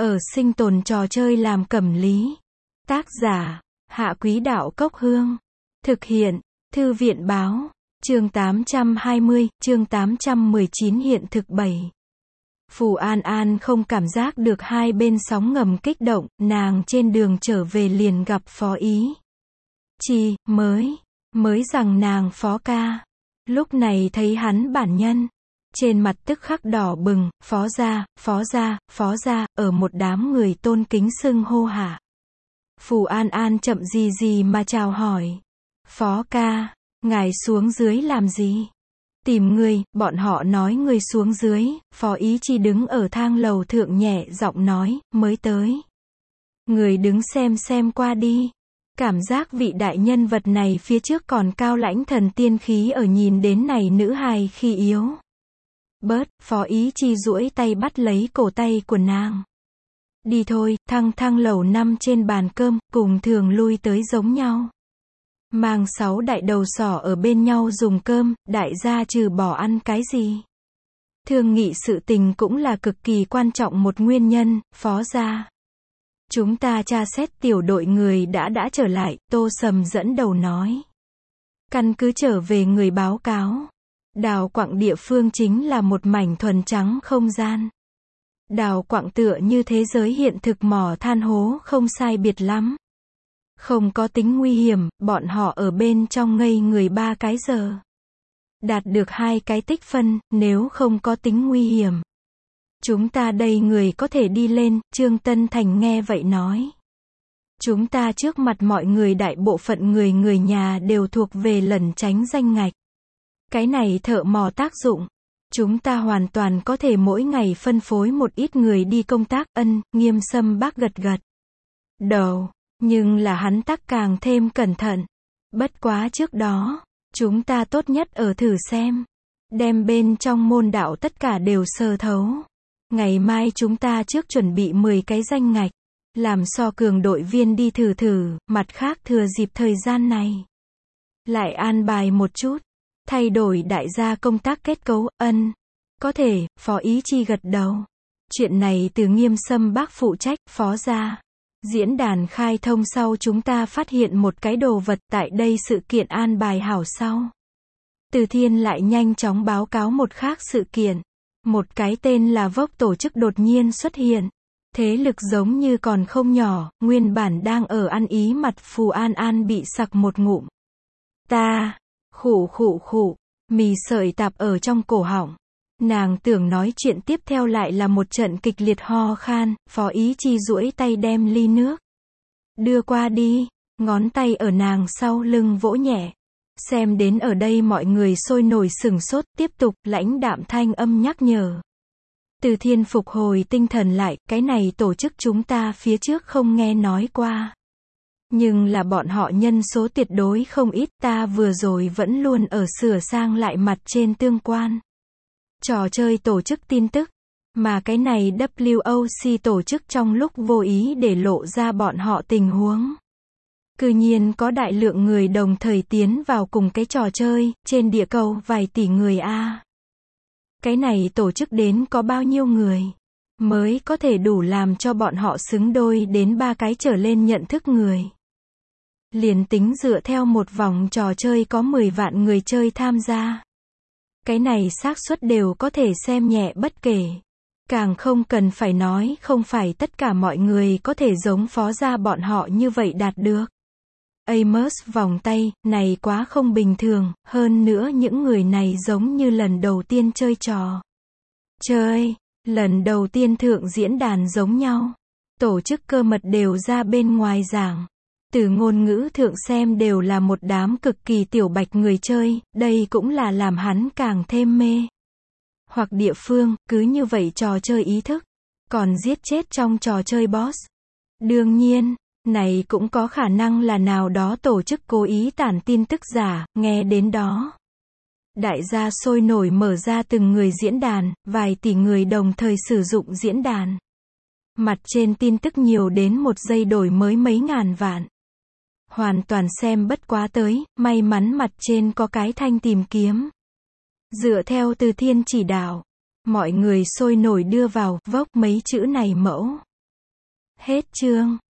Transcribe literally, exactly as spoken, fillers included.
ở sinh tồn trò chơi làm cẩm lý. Tác giả, Hạ Quý Đạo Cốc Hương. Thực hiện, Thư viện Báo. Chương tám trăm hai mươi, chương tám trăm mười chín hiện thực bảy. Phù An An không cảm giác được hai bên sóng ngầm kích động, nàng trên đường trở về liền gặp Phó Ý Chi, mới, mới rằng nàng Phó ca. Lúc này thấy hắn bản nhân, trên mặt tức khắc đỏ bừng, Phó gia, Phó gia, Phó gia, ở một đám người tôn kính xưng hô hạ. Phù An An chậm gì gì mà chào hỏi. Phó ca, ngài xuống dưới làm gì? Tìm người, bọn họ nói người xuống dưới. Phó Ý Chi đứng ở thang lầu thượng nhẹ giọng nói, mới tới. Người đứng xem xem qua đi. Cảm giác vị đại nhân vật này phía trước còn cao lãnh thần tiên khí ở nhìn đến này nữ hài khi yếu. Bớt, Phó Ý Chi duỗi tay bắt lấy cổ tay của nàng. Đi thôi, thăng thang lầu năm trên bàn cơm, cùng thường lui tới giống nhau. Mang sáu đại đầu sỏ ở bên nhau dùng cơm, đại gia trừ bỏ ăn cái gì. Thương nghị sự tình cũng là cực kỳ quan trọng một nguyên nhân, Phó gia. Chúng ta tra xét tiểu đội người đã đã trở lại, Tô Sầm dẫn đầu nói. Căn cứ trở về người báo cáo. Đào quặng địa phương chính là một mảnh thuần trắng không gian. Đào quặng tựa như thế giới hiện thực mỏ than hố không sai biệt lắm. Không có tính nguy hiểm, bọn họ ở bên trong ngây người ba cái giờ. Đạt được hai cái tích phân, nếu không có tính nguy hiểm. Chúng ta đây người có thể đi lên, Trương Tân Thành nghe vậy nói. Chúng ta trước mặt mọi người đại bộ phận người người nhà đều thuộc về lẩn tránh danh ngạch. Cái này thợ mỏ tác dụng. Chúng ta hoàn toàn có thể mỗi ngày phân phối một ít người đi công tác. Ân, Nghiêm Sâm bác gật gật đầu, nhưng là hắn tắc càng thêm cẩn thận. Bất quá trước đó, chúng ta tốt nhất ở thử xem. Đem bên trong môn đạo tất cả đều sờ thấu. Ngày mai chúng ta trước chuẩn bị mười cái danh ngạch. Làm so cường đội viên đi thử thử, mặt khác thừa dịp thời gian này. Lại an bài một chút. Thay đổi đại gia công tác kết cấu. Ân. Có thể, Phó Ý Chi gật đầu. Chuyện này từ Nghiêm Sâm bác phụ trách, Phó gia. Diễn đàn khai thông sau chúng ta phát hiện một cái đồ vật tại đây sự kiện an bài hảo sau. Từ Thiên lại nhanh chóng báo cáo một khác sự kiện. Một cái tên là Vốc tổ chức đột nhiên xuất hiện. Thế lực giống như còn không nhỏ, nguyên bản đang ở ăn ý mặt Phù An An bị sặc một ngụm. Ta, khụ khụ khụ, mì sợi tạp ở trong cổ họng. Nàng tưởng nói chuyện tiếp theo lại là một trận kịch liệt ho khan, Phó Ý Chi duỗi tay đem ly nước. Đưa qua đi, ngón tay ở nàng sau lưng vỗ nhẹ. Xem đến ở đây mọi người sôi nổi sửng sốt, tiếp tục, lãnh đạm thanh âm nhắc nhở. Từ Thiên phục hồi tinh thần lại, cái này tổ chức chúng ta phía trước không nghe nói qua. Nhưng là bọn họ nhân số tuyệt đối không ít, ta vừa rồi vẫn luôn ở sửa sang lại mặt trên tương quan. Trò chơi tổ chức tin tức, mà cái này W O C tổ chức trong lúc vô ý để lộ ra bọn họ tình huống. Cư nhiên có đại lượng người đồng thời tiến vào cùng cái trò chơi, trên địa cầu vài tỷ người a. Cái này tổ chức đến có bao nhiêu người, mới có thể đủ làm cho bọn họ xứng đôi đến ba cái trở lên nhận thức người. Liền tính dựa theo một vòng trò chơi có mười vạn người chơi tham gia. Cái này xác suất đều có thể xem nhẹ bất kể. Càng không cần phải nói không phải tất cả mọi người có thể giống Phó gia bọn họ như vậy đạt được. Amos vòng tay, này quá không bình thường, hơn nữa những người này giống như lần đầu tiên chơi trò. Chơi, lần đầu tiên thượng diễn đàn giống nhau. Tổ chức cơ mật đều ra bên ngoài giảng. Từ ngôn ngữ thượng xem đều là một đám cực kỳ tiểu bạch người chơi, đây cũng là làm hắn càng thêm mê. Hoặc địa phương, cứ như vậy trò chơi ý thức, còn giết chết trong trò chơi boss. Đương nhiên, này cũng có khả năng là nào đó tổ chức cố ý tản tin tức giả, nghe đến đó. Đại gia sôi nổi mở ra từng người diễn đàn, vài tỷ người đồng thời sử dụng diễn đàn. Mặt trên tin tức nhiều đến một giây đổi mới mấy ngàn vạn. Hoàn toàn xem bất quá tới, may mắn mặt trên có cái thanh tìm kiếm. Dựa theo Từ Thiên chỉ đạo, mọi người sôi nổi đưa vào Vốc mấy chữ này mẫu. Hết chương.